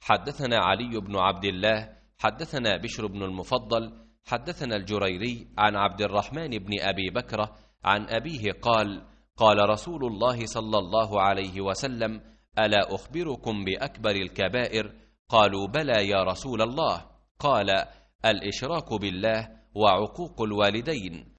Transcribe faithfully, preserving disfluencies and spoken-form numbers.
حدثنا علي بن عبد الله حدثنا بشر بن المفضل حدثنا الجريري عن عبد الرحمن بن أبي بكرة عن أبيه قال قال رسول الله صلى الله عليه وسلم ألا أخبركم بأكبر الكبائر؟ قالوا بلى يا رسول الله. قال الإشراك بالله وعقوق الوالدين